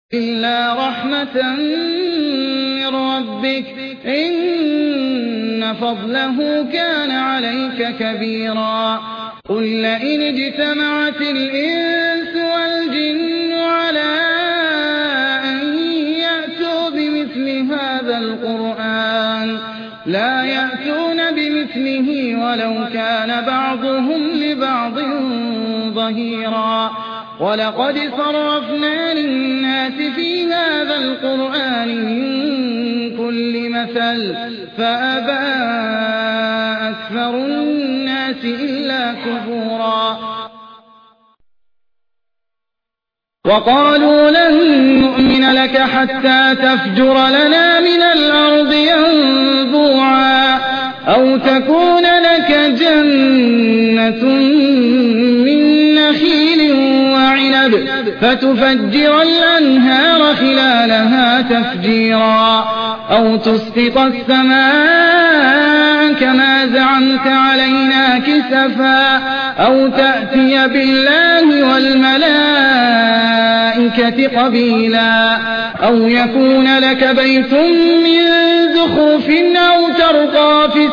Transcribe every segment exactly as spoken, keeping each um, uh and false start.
إلا رحمة من ربك إن فضله كان عليك كبيرا. قل لئن اجتمعت الإنس والجن على أن يأتوا بمثل هذا القرآن لا يأتون بمثله ولو كان بعضهم لبعض ظهيرا. ولقد صرفنا للناس في هذا القرآن من كل مثل فأبى أكثر الناس إلا كفورا. وقالوا لن نؤمن لك حتى تفجر لنا من الأرض ينبوعا أو تكون لك جنة من نخيل وعنب فتفجر الأنهار خلالها تفجيرا أو تسقط السماء كما زعمت علينا كسفا أو تأتي بالله والملائكة قبيلا أو يكون لك بيت من زخرف أو ترقى في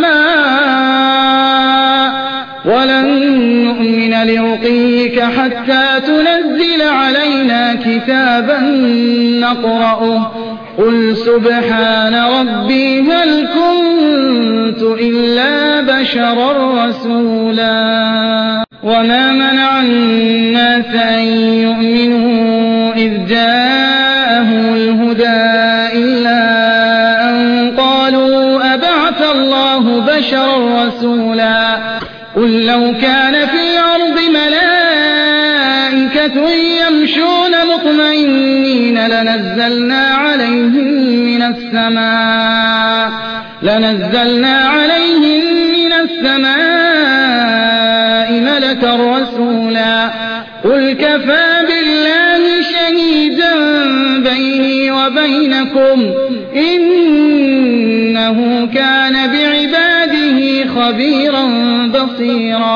السماء ولن نؤمن لرقيك حتى تنزل علينا كتابا نقرأه قل سبحان ربي هل كنت إلا بشرا رسولا. وما منع الناس أن يؤمنوا إذ جاءهم الهدى إلا أن قالوا أبعث الله بشرا رسولا. قل لو كان في الأرض ملائكة يمشون مطمئنين لنزلنا عليهم من السماء لنزلنا عليهم من السماء ملكا رسولا. قل كفى بالله شهيدا بيني وبينكم إنه كان بعباده خبيرا بصيرا.